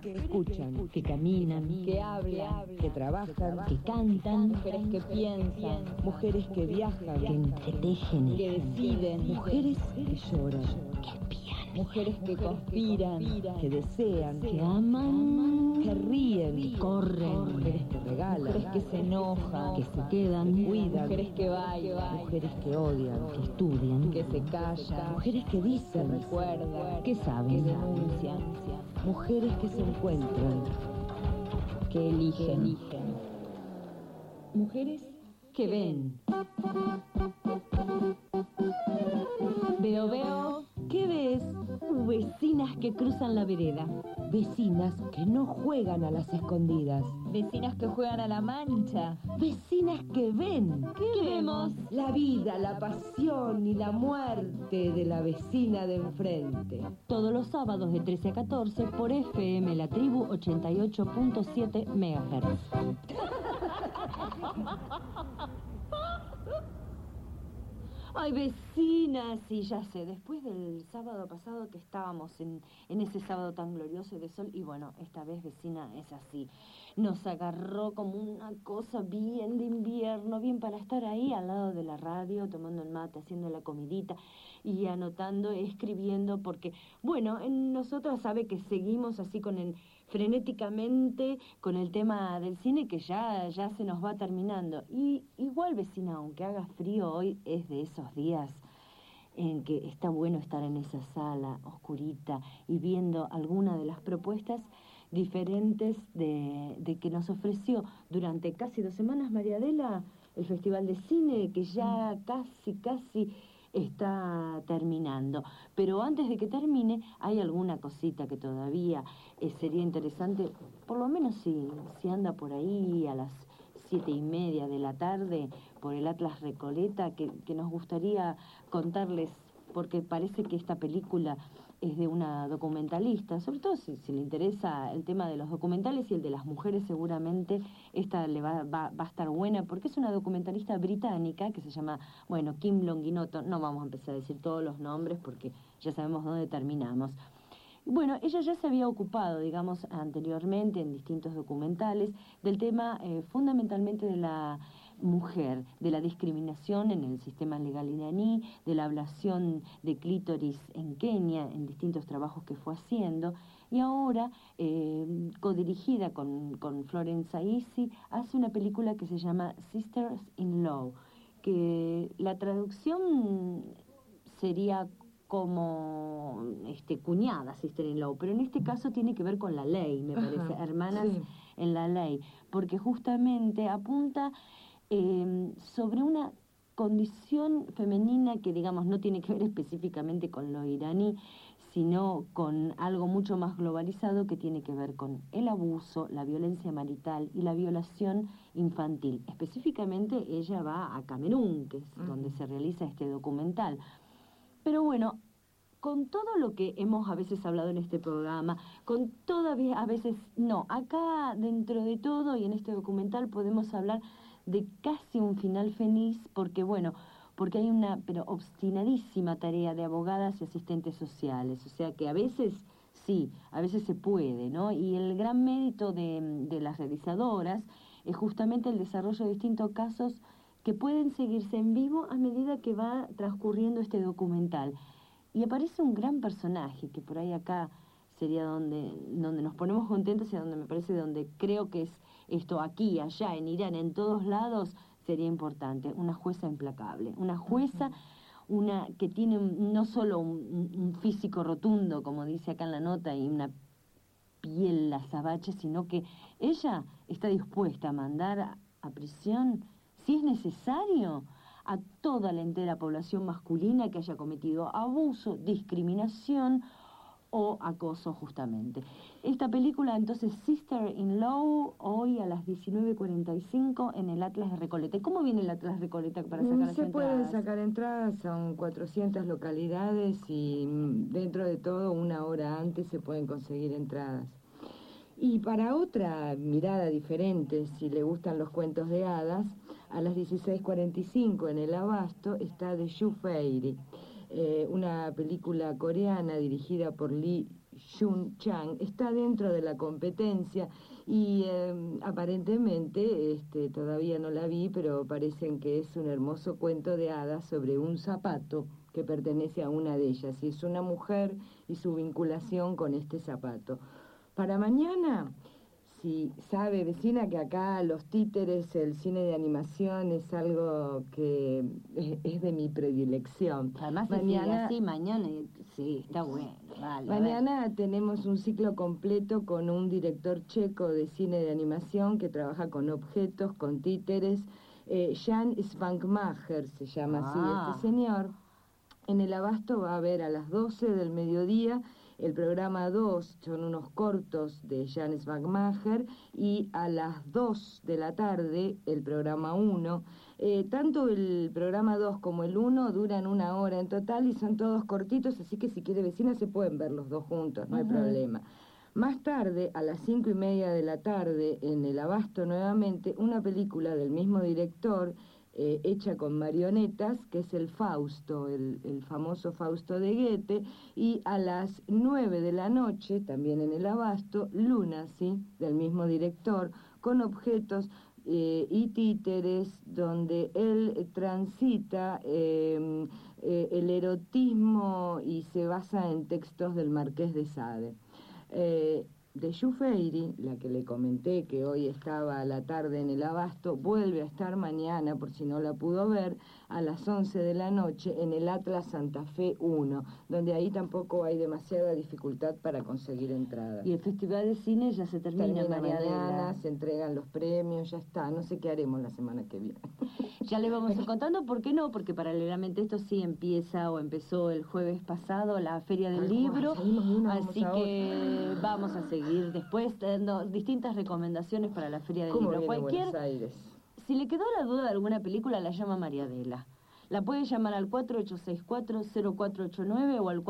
que escuchan, que caminan, que hablan, que trabajan, que cantan, mujeres que piensan, mujeres que viajan, que entretejen, que deciden, mujeres que lloran, que pian, mujeres que conspiran, que desean, que aman, que ríen, que corren, mujeres que regalan, mujeres que se enojan, que se quedan, cuidan, mujeres que bailan, mujeres que odian, que estudian, que se callan, mujeres que que dicen, recuerdan, que saben, que denuncian, mujeres que se encuentran, que eligen, mujeres que ven. Veo, ¿qué ves? vecinas que cruzan la vereda, Vecinas que no juegan a las escondidas, vecinas que juegan a la mancha, vecinas que ven. ¿qué vemos? La vida, la pasión y la muerte de la vecina de enfrente. Todos los sábados de 13 a 14 por FM La Tribu 88.7 MHz. Ay, vecinas, sí, ya sé, después del sábado pasado que estábamos en ese sábado tan glorioso de sol, y bueno, esta vez, vecina, es así, nos agarró como una cosa bien de invierno, bien para estar ahí al lado de la radio, tomando el mate, haciendo la comidita y anotando, escribiendo, porque, bueno, nosotras sabe que seguimos así frenéticamente con el tema del cine que ya se nos va terminando. Y igual, vecina, aunque haga frío, hoy es de esos días en que está bueno estar en esa sala oscurita y viendo alguna de las propuestas diferentes de que nos ofreció durante casi 2 semanas María Adela, el Festival de Cine, que ya casi está terminando. Pero antes de que termine, hay alguna cosita que todavía sería interesante, por lo menos si anda por ahí a las 7:30 de la tarde por el Atlas Recoleta, que nos gustaría contarles, porque parece que esta película es de una documentalista, sobre todo si le interesa el tema de los documentales y el de las mujeres, seguramente esta le va a estar buena, porque es una documentalista británica que se llama, bueno, Kim Longinotto. No vamos a empezar a decir todos los nombres porque ya sabemos dónde terminamos. Bueno, ella ya se había ocupado, digamos, anteriormente en distintos documentales del tema fundamentalmente de la mujer, de la discriminación en el sistema legal iraní, de la ablación de clítoris en Kenia, en distintos trabajos que fue haciendo, y ahora, codirigida con Florence Aisi, hace una película que se llama Sisters in Law, que la traducción sería como cuñada, sister-in-law, pero en este caso tiene que ver con la ley, me parece, hermanas en la ley, porque justamente apunta sobre una condición femenina que, digamos, no tiene que ver específicamente con lo iraní, sino con algo mucho más globalizado que tiene que ver con el abuso, la violencia marital y la violación infantil. Específicamente ella va a Camerún, que es donde se realiza este documental. Pero bueno, con todo lo que hemos a veces hablado en este programa, con todavía a veces no, acá dentro de todo y en este documental podemos hablar de casi un final feliz, porque bueno, porque hay una pero obstinadísima tarea de abogadas y asistentes sociales, o sea que a veces sí, a veces se puede, ¿no? Y el gran mérito de las realizadoras es justamente el desarrollo de distintos casos que pueden seguirse en vivo a medida que va transcurriendo este documental. Y aparece un gran personaje, que por ahí acá sería donde nos ponemos contentos y donde me parece donde creo que es esto aquí, allá, en Irán, en todos lados, sería importante. Una jueza implacable, una jueza, una que tiene no solo un físico rotundo, como dice acá en la nota, y una piel azabache, sino que ella está dispuesta a mandar a prisión, si es necesario, a toda la entera población masculina que haya cometido abuso, discriminación o acoso justamente. Esta película, entonces, Sister-in-Law, hoy a las 19:45 en el Atlas de Recoleta. ¿Cómo viene el Atlas de Recoleta para sacar las entradas? Se pueden sacar entradas, son 400 localidades y dentro de todo 1 hora antes se pueden conseguir entradas. Y para otra mirada diferente, si le gustan los cuentos de hadas, a las 16:45 en el Abasto está The Yu Fairy, una película coreana dirigida por Lee Jun Chang, está dentro de la competencia y aparentemente, todavía no la vi, pero parecen que es un hermoso cuento de hadas sobre un zapato que pertenece a una de ellas, y es una mujer y su vinculación con este zapato. Para mañana, si sabe, vecina, que acá los títeres, el cine de animación es algo que es de mi predilección. Además, mañana, mañana, sí, está bueno. Vale, mañana tenemos un ciclo completo con un director checo de cine de animación que trabaja con objetos, con títeres. Jan Svankmajer se llama así este señor. En el Abasto va a haber a las 12 del mediodía el programa 2, son unos cortos de Jan Svankmajer, y a las 2 de la tarde el programa 1. Tanto el programa 2 como el 1 duran 1 hora en total y son todos cortitos, así que si quiere, vecina, se pueden ver los dos juntos, no hay problema. Más tarde, a las 5:30 de la tarde, en el Abasto nuevamente, una película del mismo director, hecha con marionetas, que es el Fausto, el famoso Fausto de Goethe, y a las 9 de la noche, también en el Abasto, Lunacy, del mismo director, con objetos y títeres, donde él transita el erotismo y se basa en textos del Marqués de Sade. De Yufeiri, la que le comenté que hoy estaba a la tarde en el Abasto, vuelve a estar mañana, por si no la pudo ver, a las 11 de la noche en el Atlas Santa Fe 1, donde ahí tampoco hay demasiada dificultad para conseguir entradas. Y el Festival de Cine ya se termina mañana, se entregan los premios, ya está, no sé qué haremos la semana que viene. Ya le vamos a ir contando, ¿por qué no? Porque paralelamente esto sí empezó el jueves pasado la Feria del Libro, así que vamos a seguir después dando distintas recomendaciones para la Feria del Libro. Buenos Aires. Si le quedó la duda de alguna película, la llama María Adela. La puede llamar al 4864-0489 o al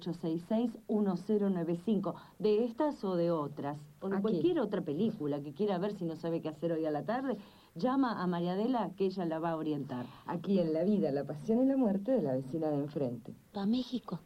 4866-1095, de estas o de otras, o de cualquier otra película que quiera ver si no sabe qué hacer hoy a la tarde. Llama a María Adela, que ella la va a orientar. Aquí en La Vida, la Pasión y la Muerte de la vecina de enfrente. Pa' México.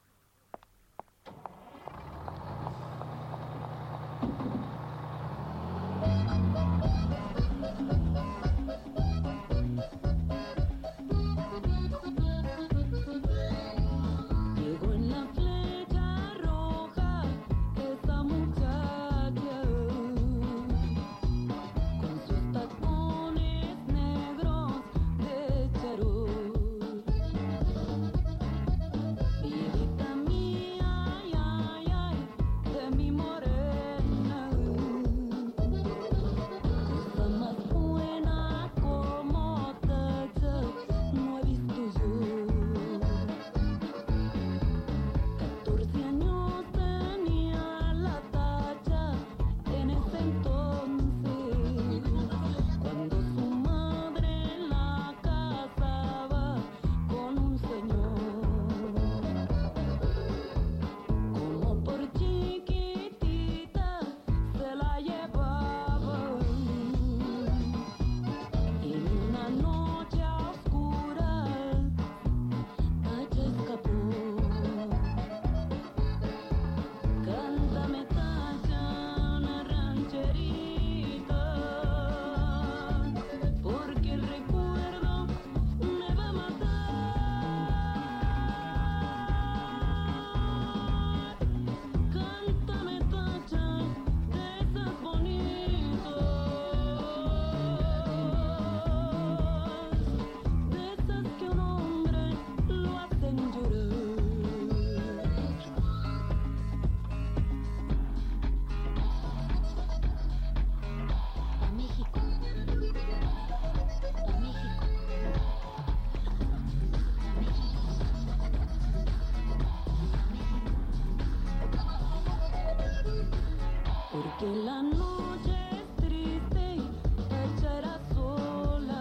Porque la noche es triste, ella era sola.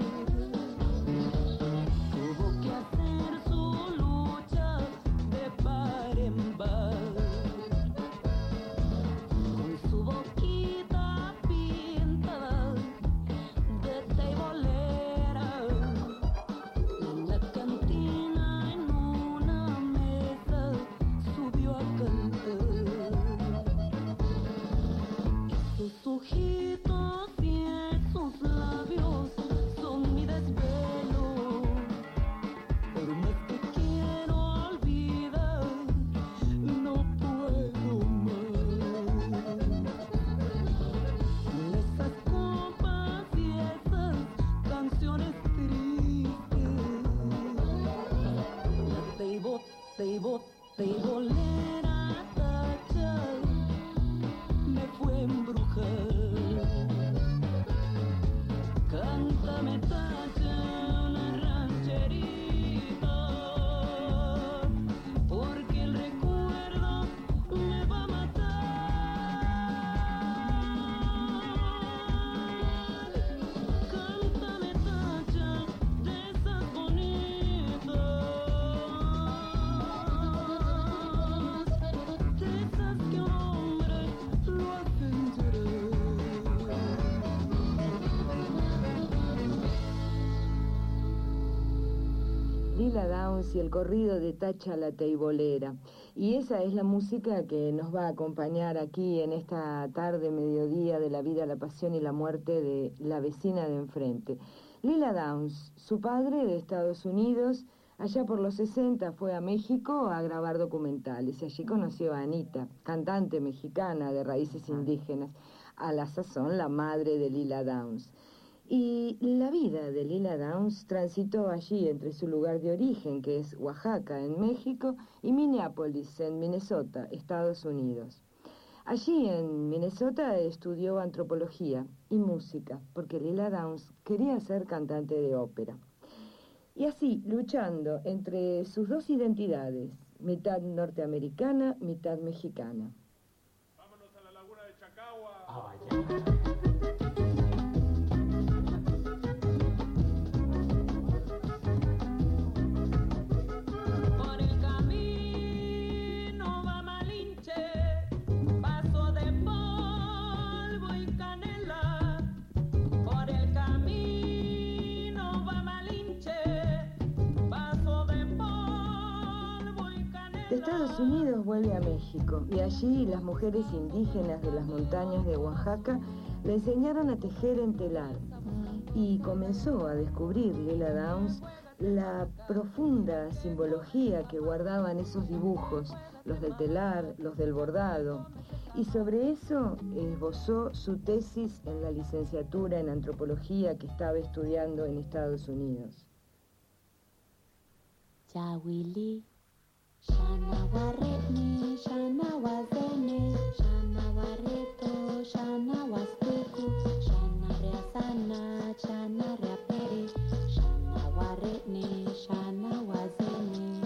Tuvo que hacer su lucha de par en par. Con su boquita pintada de teibolera, en la cantina en una mesa subió a cantar. teibolera tacha me fue a embrujar. Cántame tacha una rancherita, porque el recuerdo me va a matar. Cántame tacha de esas bonitas, de esas que un hombre lo hacen llorar. Lila Downs y el corrido de Tacha la Teibolera. Y esa es la música que nos va a acompañar aquí en esta tarde, mediodía de la vida, la pasión y la muerte de la vecina de enfrente. Lila Downs, su padre de Estados Unidos, allá por los 60 fue a México a grabar documentales y allí conoció a Anita, cantante mexicana de raíces indígenas, a la sazón la madre de Lila Downs. Y la vida de Lila Downs transitó allí entre su lugar de origen, que es Oaxaca, en México, y Minneapolis, en Minnesota, Estados Unidos. Allí en Minnesota estudió antropología y música, porque Lila Downs quería ser cantante de ópera. Y así, luchando entre sus dos identidades, mitad norteamericana, mitad mexicana. Vámonos a la laguna de Chacagua. Por el camino va Malinche, paso de polvo y canela. Por el camino va Malinche, paso de polvo y canela. De Estados Unidos vuelve a México y allí las mujeres indígenas de las montañas de Oaxaca le enseñaron a tejer en telar y comenzó a descubrir Lila Downs la profunda simbología que guardaban esos dibujos, los del telar, los del bordado, y sobre eso esbozó su tesis en la licenciatura en antropología que estaba estudiando en Estados Unidos. Jawili, Shana Warretni, Shana Wazene, Shana Warreto, Shana Wasteku, Shana Reasana, Shana Reapere, Shana Warretni, Shana Wazene.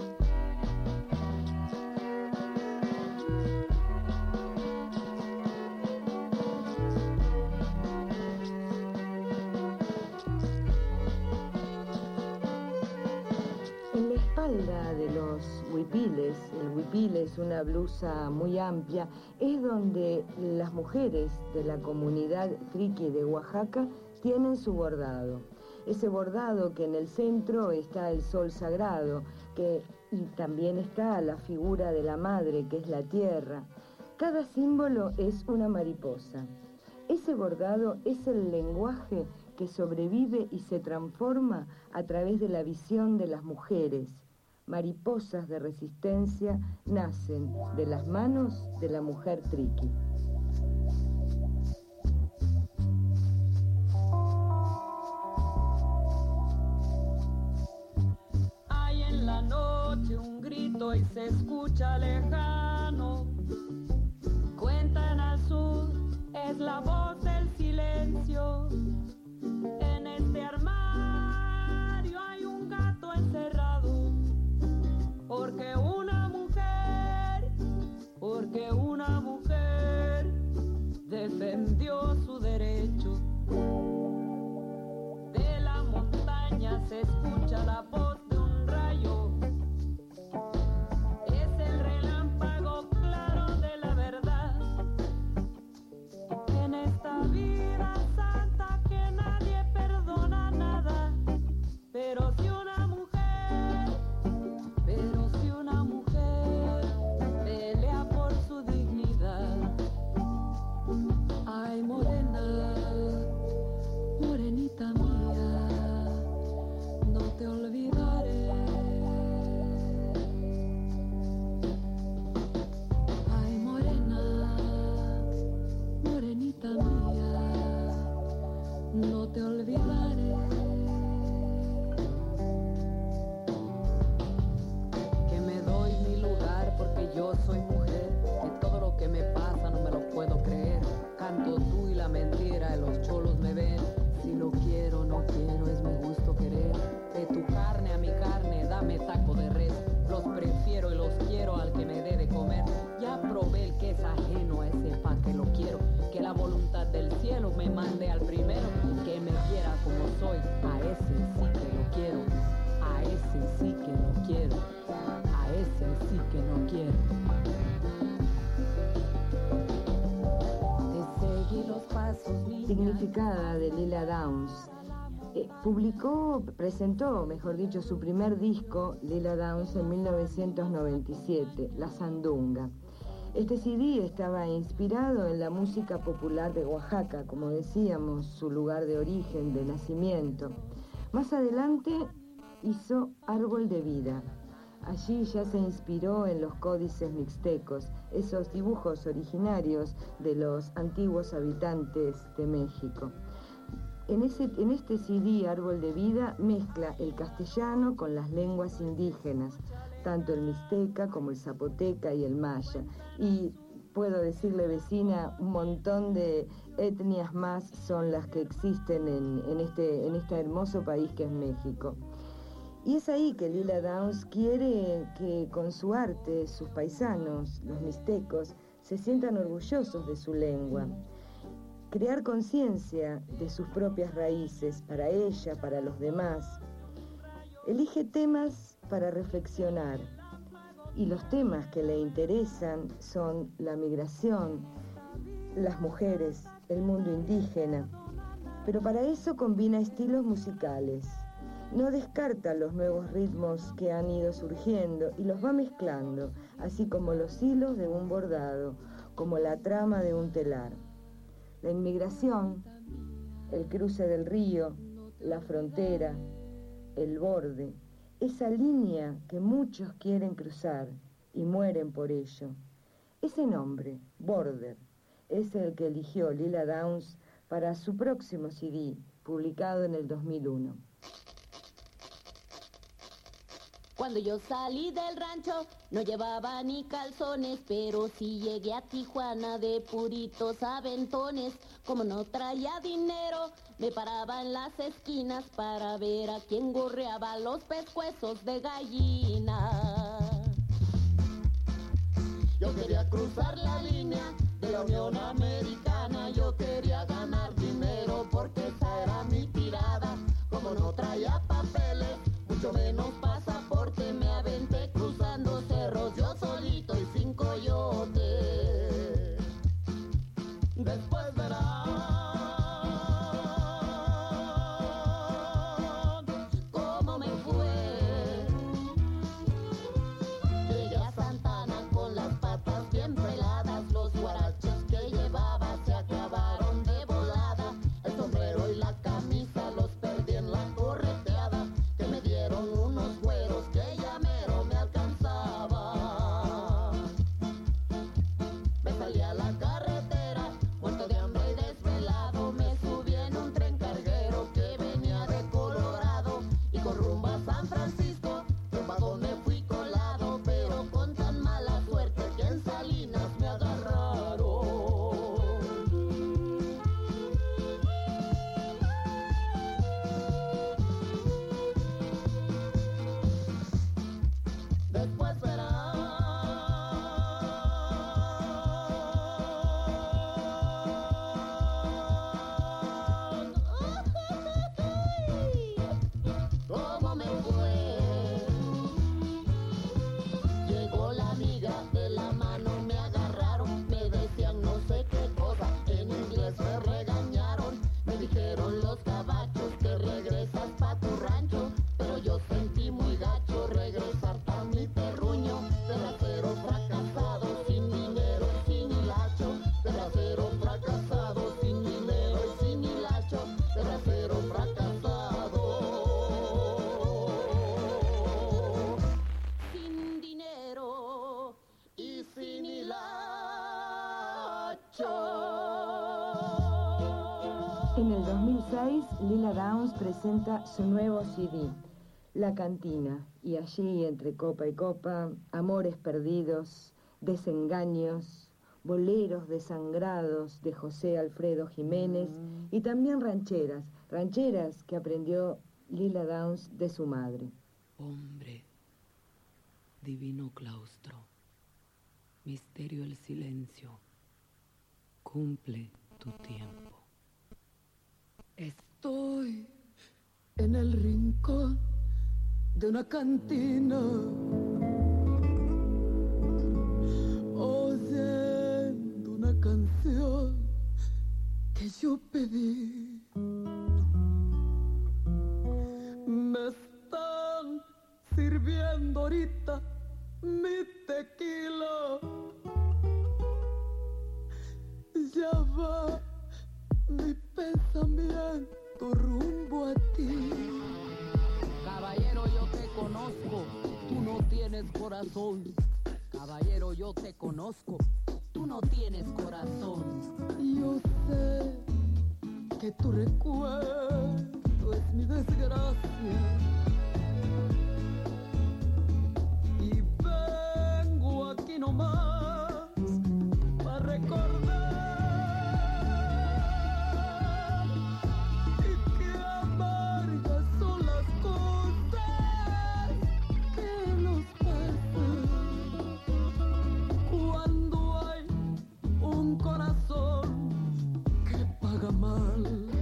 En la espalda de los huipiles, el huipil es una blusa muy amplia, es donde las mujeres de la comunidad triqui de Oaxaca tienen su bordado. Ese bordado que en el centro está el sol sagrado, y también está la figura de la madre, que es la tierra. Cada símbolo es una mariposa. Ese bordado es el lenguaje que sobrevive y se transforma a través de la visión de las mujeres. Mariposas de resistencia nacen de las manos de la mujer triqui. Hay en la noche un grito y se escucha lejano. Cuentan al sur, es la voz del silencio. En este armario hay un gato encerrado. Porque una mujer defendió su derecho. De la montaña se escucha la voz de un rayo. Es el relámpago claro de la verdad. En esta vida santa que nadie perdona nada. Pero si una mujer pelea por su dignidad. Ay, morena, morenita mía, no te olvidaré. Ay, morena, morenita mía, no te olvidaré. Que me doy mi lugar porque significada de Lila Downs. Presentó, mejor dicho, su primer disco, Lila Downs, en 1997, La Sandunga. Este CD estaba inspirado en la música popular de Oaxaca, como decíamos, su lugar de origen, de nacimiento. Más adelante hizo Árbol de Vida. Allí ya se inspiró en los códices mixtecos, esos dibujos originarios de los antiguos habitantes de México. En este CD, Árbol de Vida, mezcla el castellano con las lenguas indígenas, tanto el mixteca como el zapoteca y el maya. Y puedo decirle, vecina, un montón de etnias más son las que existen en este hermoso país que es México. Y es ahí que Lila Downs quiere que con su arte sus paisanos, los mixtecos, se sientan orgullosos de su lengua. Crear conciencia de sus propias raíces, para ella, para los demás. Elige temas para reflexionar, y los temas que le interesan son la migración, las mujeres, el mundo indígena, pero para eso combina estilos musicales. No descarta los nuevos ritmos que han ido surgiendo y los va mezclando, así como los hilos de un bordado, como la trama de un telar. La inmigración, el cruce del río, la frontera, el borde, esa línea que muchos quieren cruzar y mueren por ello. Ese nombre, Border, es el que eligió Lila Downs para su próximo CD, publicado en el 2001. Cuando yo salí del rancho no llevaba ni calzones, pero sí llegué a Tijuana de puritos aventones. Como no traía dinero, me paraba en las esquinas para ver a quién gorreaba los pescuezos de gallina. Yo quería cruzar la línea de la Unión Americana, yo quería ganar dinero porque esa era mi tirada. Como no traía papeles, mucho menos pasaporte, me aventé cruzando cerros yo solito y sin coyote. Después verán cómo me fue. Llegué a Santana con las patas bien peladas, los guaraches que llevaba se acabaron de volada. El sombrero y la camisa los perdí en la correteada, que me dieron unos güeros que ya mero me alcanzaba. Me salí a la carretera, muerto de hambre y desvelado, me subí en un tren carguero que venía de Colorado, y con rumbo a San Francisco, rumbo a donde fui colado, pero con tan mala suerte que en Salinas me agarraron. Después verán cómo me fue. Llegó la amiga, de la mano me agarraron, me decían no sé qué cosa, en inglés me regañaron. Me dijeron los gabachos que regresas pa' tu rancho, pero yo sentí muy gacho regresar pa' mi terruño. Terracero fracasado, sin dinero y sin hilacho. Terracero fracasado, sin dinero y sin hilacho. Terracero fracasado, sin dinero y sin hilacho. En el 2006, Lila Downs presenta su nuevo CD, La Cantina, y allí, entre copa y copa, amores perdidos, desengaños, boleros desangrados de José Alfredo Jiménez y también rancheras que aprendió Lila Downs de su madre. Hombre, divino claustro, misterio el silencio, cumple tu tiempo. Estoy en el rincón de una cantina, oyendo una canción que yo pedí. Me están sirviendo ahorita mi tequila. Ya va mi pensamiento rumbo a ti. Caballero, yo te conozco, tú no tienes corazón. Caballero, yo te conozco, tú no tienes corazón. Yo sé que tu recuerdo es mi desgracia. Y vengo aquí nomás para recordar. Y qué amargas son las cosas que nos pasan cuando hay un corazón que paga mal.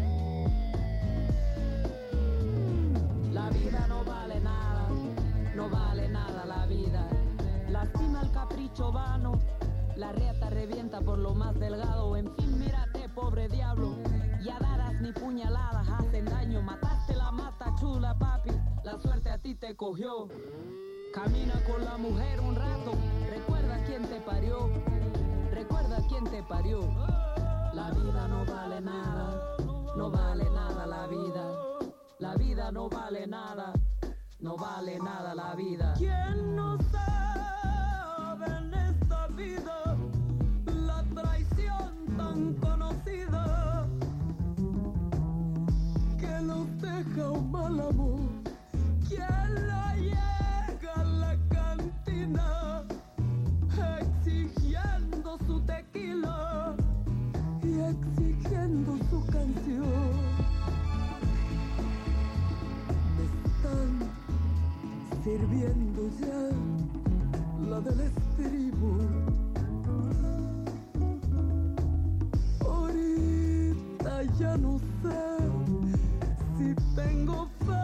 La vida no vale nada, no vale nada la vida. Lastima el capricho vano, la riata revienta por lo más delgado. En fin, mírate, pobre diablo, ya dadas ni puñaladas hacen daño. Mataste la mata chula, papi, la suerte a ti te cogió. Camina con la mujer un rato, recuerda quién te parió, recuerda quién te parió. La vida no vale nada, no vale nada la vida. La vida no vale nada, no vale nada la vida. ¿Quién no sabe en esta vida la traición tan conocida que nos deja un mal amor? ¿Quién la llega a la cantina exigiendo su tequila y exigiendo su canción? Me están sirviendo ya la del estribo. Ahorita ya no sé si tengo fe.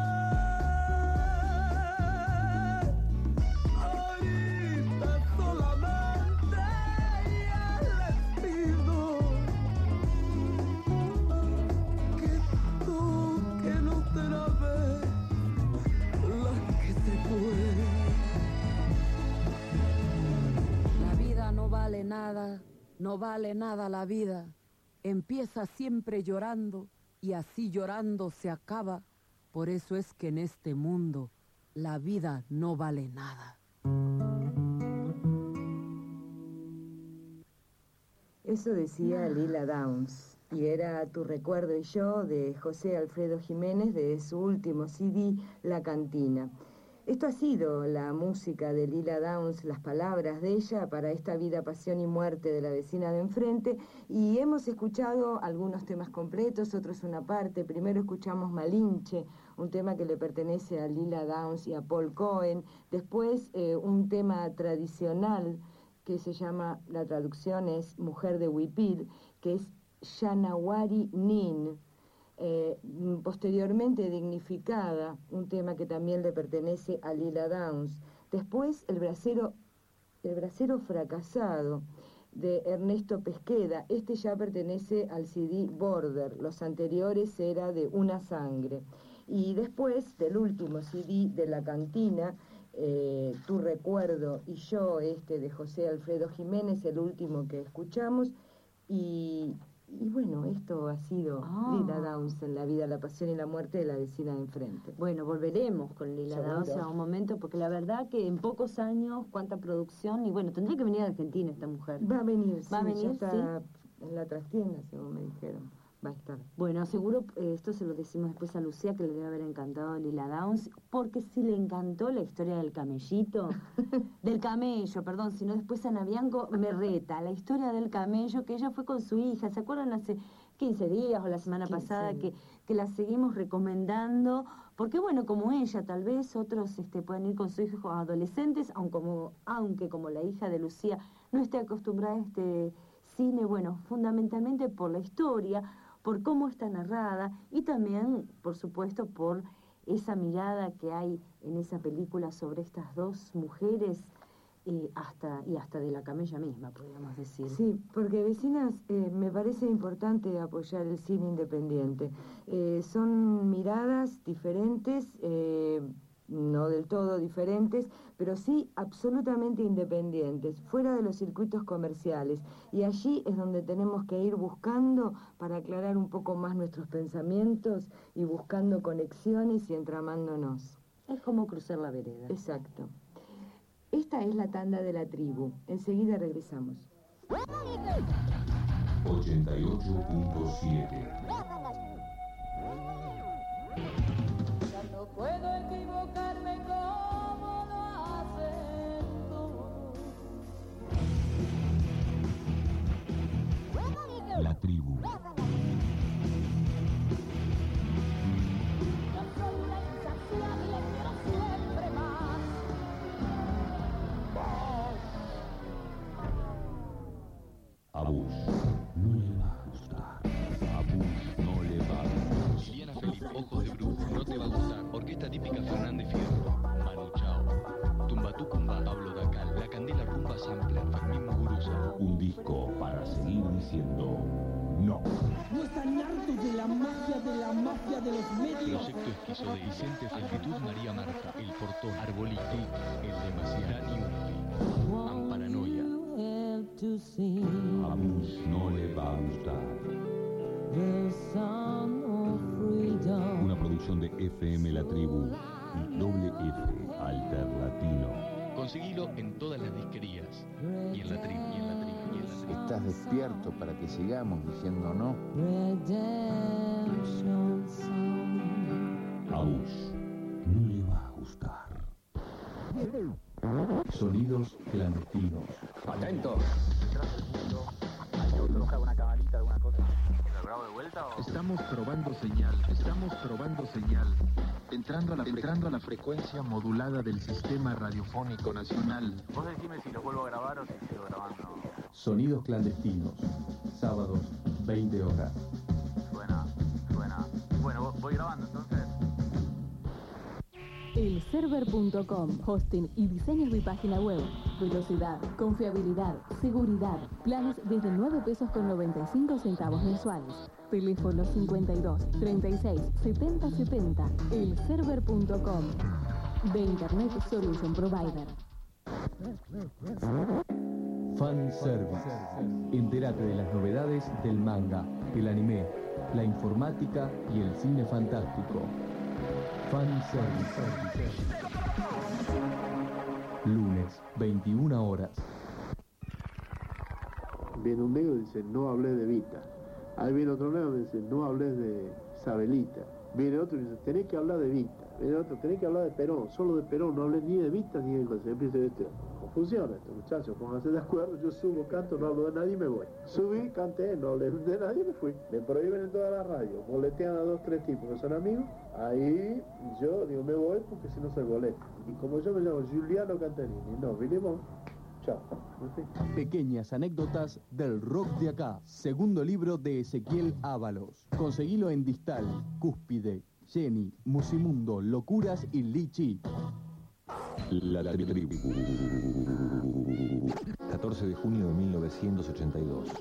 Ahorita solamente ya les pido que toquen otra vez la que se fue. La vida no vale nada, no vale nada la vida. Empieza siempre llorando y así llorando se acaba. Por eso es que en este mundo la vida no vale nada. Eso decía Lila Downs, y era Tu recuerdo y yo, de José Alfredo Jiménez, de su último CD, La Cantina. Esto ha sido la música de Lila Downs, las palabras de ella para esta vida, pasión y muerte de la vecina de enfrente, y hemos escuchado algunos temas completos, otros una parte. Primero escuchamos Malinche, un tema que le pertenece a Lila Downs y a Paul Cohen. Después un tema tradicional que se llama, la traducción es Mujer de Huipil, que es Yanawari Nin. Posteriormente Dignificada, un tema que también le pertenece a Lila Downs. Después el bracero fracasado, de Ernesto Pesqueda. Este ya pertenece al CD Border, los anteriores era de Una Sangre. Y después del último CD de La Cantina, Tu recuerdo y yo, de José Alfredo Jiménez, el último que escuchamos. Y bueno, esto ha sido Lila Downs en la vida, la pasión y la muerte de la vecina de enfrente. Bueno, volveremos con Lila Seguro. Downs a un momento, porque la verdad que en pocos años, cuánta producción, y bueno, tendría que venir a Argentina esta mujer. Va a venir, Va a venir, ya está en la trastienda, según me dijeron. Va a estar. Bueno, seguro, esto se lo decimos después a Lucía, que le debe haber encantado Lila Downs, porque si le encantó la historia del camellito, del camello, perdón, sino después Ana Bianco me reta, la historia del camello, que ella fue con su hija, ¿se acuerdan? Hace 15 días o la semana pasada que la seguimos recomendando, porque bueno, como ella, tal vez otros pueden ir con sus hijos adolescentes, aunque como la hija de Lucía no esté acostumbrada a este cine, bueno, fundamentalmente por la historia, por cómo está narrada y también, por supuesto, por esa mirada que hay en esa película sobre estas dos mujeres hasta de la camella misma, podríamos decir. Sí, porque vecinas, me parece importante apoyar el cine independiente. Son miradas diferentes, no del todo diferentes, pero sí absolutamente independientes, fuera de los circuitos comerciales. Y allí es donde tenemos que ir buscando para aclarar un poco más nuestros pensamientos y buscando conexiones y entramándonos. Es como cruzar la vereda. Exacto. Esta es la tanda de la tribu. Enseguida regresamos. 88.7. Ya no puedo equivocarme como lo hacen todos. La tribu. Yo soy una insaciable y le quiero siempre más. A Bush no le va a gustar. A Bush no le va a gustar. Liliana Felipe, Ojos de Brujo, no te va a gustar. Orquesta típica Fernández Fierro, Manu Chao, Tumbatucumba, Pablo Dacal, La Candela Rumba Sampler, Fermín Muguruza. Un disco para seguir diciendo no. No están hartos de la magia de los medios. Proyecto Esquizo de Vicente, Altitud María Marta, El Portón, Arbolito, El Demasiado, Dani Urpi, Amparanoia. A Bush no le va a gustar. Una producción de FM La Tribu y Doble F Alterlatino. Conseguilo en todas las disquerías. Y en la tribu, y en la tribu, y en la tribu. ¿Estás despierto para que sigamos diciendo no? A Bush no le va a gustar. Sonidos clandestinos. ¡Atentos! Estamos probando señal. Entrando a la frecuencia modulada del Sistema Radiofónico Nacional. Vos decime si lo vuelvo a grabar o si sigo grabando. Sonidos clandestinos. Sábados, 20 horas. Suena. Bueno, voy grabando entonces. Elserver.com, hosting y diseños de página web. Velocidad, confiabilidad, seguridad. Planes desde 9 pesos con 95 centavos mensuales. Teléfono 52 36 70 70. Elserver.com. De Internet Solution Provider. Fanservice. Entérate de las novedades del manga, el anime, la informática y el cine fantástico. Fanservice. Lunes, 21 horas. Viene un negro y dice, no hablé de Vita. Ahí viene otro negro y dice, no hablé de Isabelita. Viene otro y dice, tenés que hablar de Vita. Viene otro, tenés que hablar de Perón, solo de Perón, no hablé ni de Vita ni de cosas. Empieza esto. ¿Cómo funciona esto, muchachos? Pónganse de acuerdo, yo subo, canto, no hablo de nadie y me voy. Subí, canté, no hablé de nadie y me fui. Me prohíben en toda la radio, boletean a 2, 3 tipos que son amigos. Ahí yo digo, me voy porque si no soy boleto. Y como yo me llamo Giuliano Cantarini, no, vinimos. Chao. Pequeñas anécdotas del rock de acá. Segundo libro de Ezequiel Ábalos. Conseguilo en Distal, Cúspide, Jenny, Musimundo, Locuras y Lichi. La tribu. 14 de junio de 1982.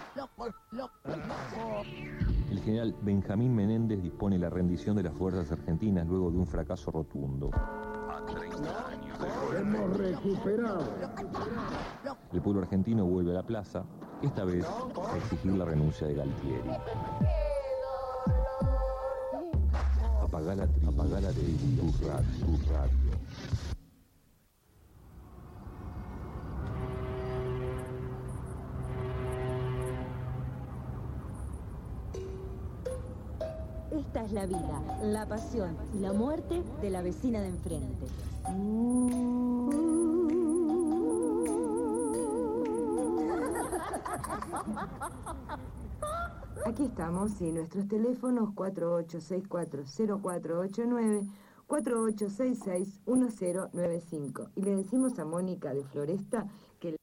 El general Benjamín Menéndez dispone la rendición de las fuerzas argentinas luego de un fracaso rotundo. Hemos recuperado. El pueblo argentino vuelve a la plaza, esta vez a exigir la renuncia de Galtieri. Apagá la tribu, tu radio. Esta es la vida, la pasión y la muerte de la vecina de enfrente. Aquí estamos, y nuestros teléfonos 48640489, 48661095. Y le decimos a Mónica de Floresta que